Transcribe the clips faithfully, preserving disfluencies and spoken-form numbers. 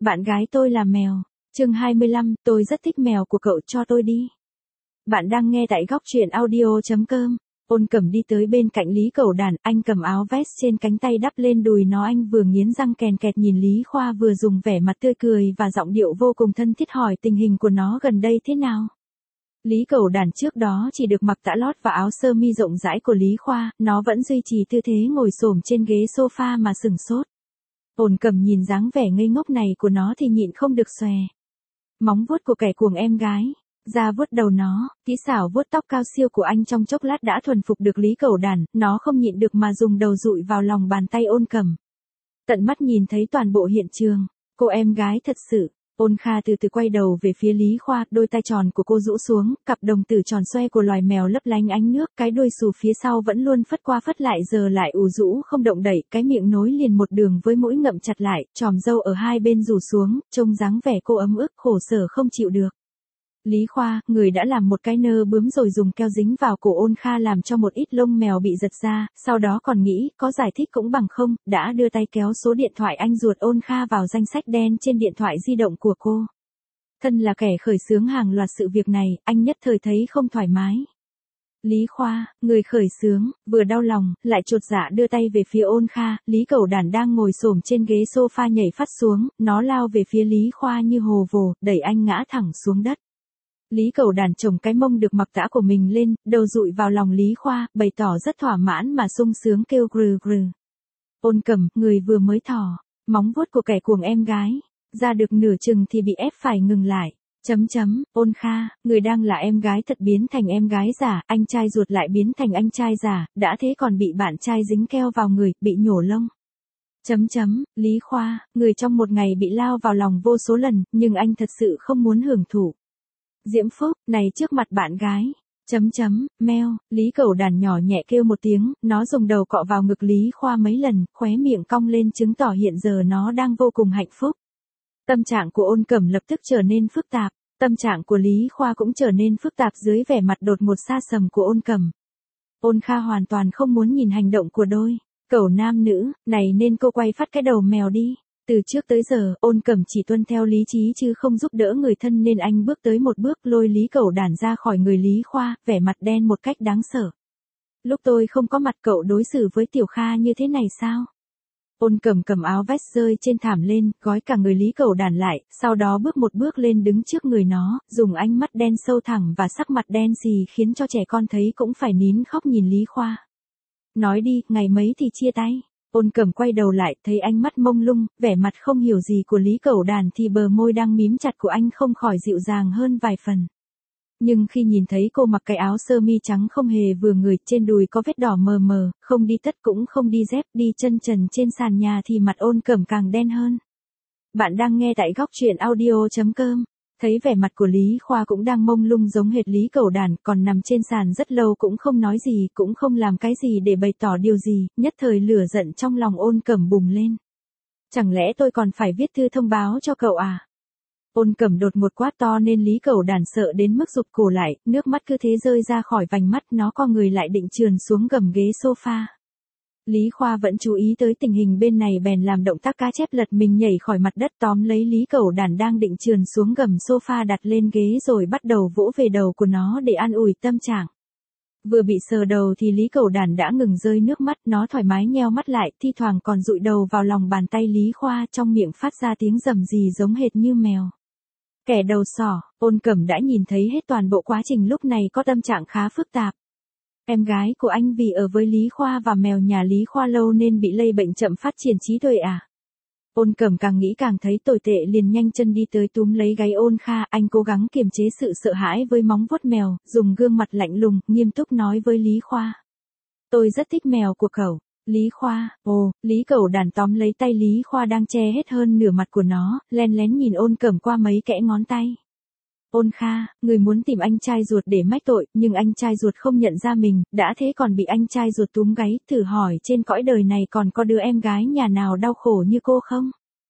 Bạn gái tôi là mèo. Chương hai mươi lăm, tôi rất thích mèo của cậu, cho tôi đi. Bạn đang nghe tại góc truyện audio chấm com. Ôn Cẩm đi tới bên cạnh Lý Cẩu Đản, anh cầm áo vest trên cánh tay đắp lên đùi nó, anh vừa nghiến răng kèn kẹt nhìn Lý Khoa vừa dùng vẻ mặt tươi cười và giọng điệu vô cùng thân thiết hỏi tình hình của nó gần đây thế nào. Lý Cẩu Đản trước đó chỉ được mặc tã lót và áo sơ mi rộng rãi của Lý Khoa, nó vẫn duy trì tư thế ngồi xổm trên ghế sofa mà sửng sốt. Ôn Cẩm nhìn dáng vẻ ngây ngốc này của nó thì nhịn không được xòe móng vuốt của kẻ cuồng em gái ra vuốt đầu nó, kỹ xảo vuốt tóc cao siêu của anh trong chốc lát đã thuần phục được Lý Cẩu Đản, nó không nhịn được mà dùng đầu dụi vào lòng bàn tay Ôn Cẩm. Tận mắt nhìn thấy toàn bộ hiện trường, cô em gái thật sự. Ôn Kha từ từ quay đầu về phía Lý Khoa, đôi tay tròn của cô rũ xuống, cặp đồng tử tròn xoe của loài mèo lấp lánh ánh nước, cái đuôi xù phía sau vẫn luôn phất qua phất lại giờ lại ù rũ không động đậy, cái miệng nối liền một đường với mũi ngậm chặt lại, chòm râu ở hai bên rủ xuống, trông dáng vẻ cô ấm ức khổ sở không chịu được. Lý Khoa, người đã làm một cái nơ bướm rồi dùng keo dính vào cổ Ôn Kha làm cho một ít lông mèo bị giật ra, sau đó còn nghĩ có giải thích cũng bằng không, đã đưa tay kéo số điện thoại anh ruột Ôn Kha vào danh sách đen trên điện thoại di động của cô. Thân là kẻ khởi xướng hàng loạt sự việc này, anh nhất thời thấy không thoải mái. Lý Khoa, người khởi xướng, vừa đau lòng, lại chột dạ đưa tay về phía Ôn Kha, Lý Cẩu Đản đang ngồi xổm trên ghế sofa nhảy phát xuống, nó lao về phía Lý Khoa như hồ vồ, đẩy anh ngã thẳng xuống đất. Lý Cẩu Đản chồng cái mông được mặc tã của mình lên, đầu dụi vào lòng Lý Khoa, bày tỏ rất thỏa mãn mà sung sướng kêu grừ grừ. Ôn Cẩm, người vừa mới thỏ móng vuốt của kẻ cuồng em gái ra được nửa chừng thì bị ép phải ngừng lại. Chấm chấm, Ôn Kha, người đang là em gái thật biến thành em gái giả, anh trai ruột lại biến thành anh trai giả, đã thế còn bị bạn trai dính keo vào người, bị nhổ lông. Chấm chấm, Lý Khoa, người trong một ngày bị lao vào lòng vô số lần, nhưng anh thật sự không muốn hưởng thụ. Diễm Phúc, này trước mặt bạn gái. Chấm chấm, meo, Lý Cẩu Đản nhỏ nhẹ kêu một tiếng, nó dùng đầu cọ vào ngực Lý Khoa mấy lần, khóe miệng cong lên chứng tỏ hiện giờ nó đang vô cùng hạnh phúc. Tâm trạng của Ôn Cẩm lập tức trở nên phức tạp, tâm trạng của Lý Khoa cũng trở nên phức tạp dưới vẻ mặt đột ngột xa sầm của Ôn Cẩm. Ôn Kha hoàn toàn không muốn nhìn hành động của đôi cẩu nam nữ này nên cô quay phát cái đầu mèo đi. Từ trước tới giờ, Ôn Cẩm chỉ tuân theo lý trí chứ không giúp đỡ người thân nên anh bước tới một bước lôi Lý Cẩu Đản ra khỏi người Lý Khoa, vẻ mặt đen một cách đáng sợ. Lúc tôi không có mặt cậu đối xử với Tiểu Kha như thế này sao? Ôn Cẩm cầm áo vest rơi trên thảm lên, gói cả người Lý Cẩu Đản lại, sau đó bước một bước lên đứng trước người nó, dùng ánh mắt đen sâu thẳng và sắc mặt đen xì khiến cho trẻ con thấy cũng phải nín khóc nhìn Lý Khoa. Nói đi, ngày mấy thì chia tay? Ôn Cẩm quay đầu lại, thấy ánh mắt mông lung, vẻ mặt không hiểu gì của Lý Cẩu Đản thì bờ môi đang mím chặt của anh không khỏi dịu dàng hơn vài phần. Nhưng khi nhìn thấy cô mặc cái áo sơ mi trắng không hề vừa người, trên đùi có vết đỏ mờ mờ, không đi tất cũng không đi dép, đi chân trần trên sàn nhà thì mặt Ôn Cẩm càng đen hơn. Bạn đang nghe tại góc truyện audio chấm com. Thấy vẻ mặt của Lý Khoa cũng đang mông lung giống hệt Lý Cẩu Đản, còn nằm trên sàn rất lâu cũng không nói gì, cũng không làm cái gì để bày tỏ điều gì, nhất thời lửa giận trong lòng Ôn Cẩm bùng lên. Chẳng lẽ tôi còn phải viết thư thông báo cho cậu à? Ôn Cẩm đột ngột quát to nên Lý Cẩu Đản sợ đến mức rụt cổ lại, nước mắt cứ thế rơi ra khỏi vành mắt, nó co người lại định trườn xuống gầm ghế sofa. Lý Khoa vẫn chú ý tới tình hình bên này bèn làm động tác cá chép lật mình nhảy khỏi mặt đất tóm lấy Lý Cẩu Đản đang định trườn xuống gầm sofa đặt lên ghế rồi bắt đầu vỗ về đầu của nó để an ủi tâm trạng. Vừa bị sờ đầu thì Lý Cẩu Đản đã ngừng rơi nước mắt, nó thoải mái nheo mắt lại, thi thoảng còn dụi đầu vào lòng bàn tay Lý Khoa, trong miệng phát ra tiếng rầm rì giống hệt như mèo. Kẻ đầu sỏ, Ôn Cẩm đã nhìn thấy hết toàn bộ quá trình lúc này có tâm trạng khá phức tạp. Em gái của anh vì ở với Lý Khoa và mèo nhà Lý Khoa lâu nên bị lây bệnh chậm phát triển trí tuệ à? Ôn Cẩm càng nghĩ càng thấy tồi tệ liền nhanh chân đi tới túm lấy gáy Ôn Kha, anh cố gắng kiềm chế sự sợ hãi với móng vuốt mèo, dùng gương mặt lạnh lùng, nghiêm túc nói với Lý Khoa. Tôi rất thích mèo của cậu. Lý Khoa, ồ, Lý Cẩu Đản tóm lấy tay Lý Khoa đang che hết hơn nửa mặt của nó, len lén nhìn Ôn Cẩm qua mấy kẽ ngón tay. Ôn Kha, người muốn tìm anh trai ruột để mách tội, nhưng anh trai ruột không nhận ra mình, đã thế còn bị anh trai ruột túm gáy, thử hỏi trên cõi đời này còn có đứa em gái nhà nào đau khổ như cô không?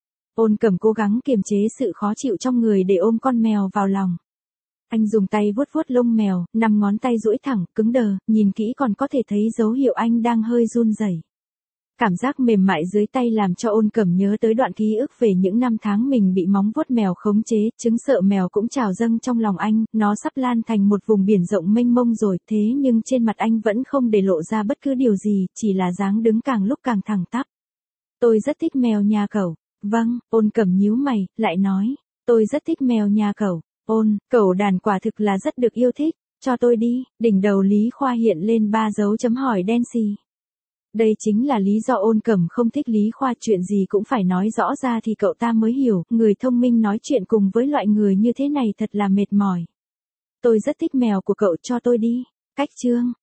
Ôn Cẩm cố gắng kiềm chế sự khó chịu trong người để ôm con mèo vào lòng. Anh dùng tay vuốt vuốt lông mèo, năm ngón tay duỗi thẳng, cứng đờ, nhìn kỹ còn có thể thấy dấu hiệu anh đang hơi run rẩy. Cảm giác mềm mại dưới tay làm cho Ôn Cẩm nhớ tới đoạn ký ức về những năm tháng mình bị móng vuốt mèo khống chế, chứng sợ mèo cũng trào dâng trong lòng anh, nó sắp lan thành một vùng biển rộng mênh mông rồi, thế nhưng trên mặt anh vẫn không để lộ ra bất cứ điều gì, chỉ là dáng đứng càng lúc càng thẳng tắp. Tôi rất thích mèo nhà cậu. Vâng, Ôn Cẩm nhíu mày, lại nói, tôi rất thích mèo nhà cậu. Ôn, cậu đàn quả thực là rất được yêu thích, cho tôi đi, đỉnh đầu Lý Khoa hiện lên ba dấu chấm hỏi đen xì. Đây chính là lý do Ôn Cẩm không thích Lý Khoa, chuyện gì cũng phải nói rõ ra thì cậu ta mới hiểu, người thông minh nói chuyện cùng với loại người như thế này thật là mệt mỏi. Tôi rất thích mèo của cậu, cho tôi đi. Cách chương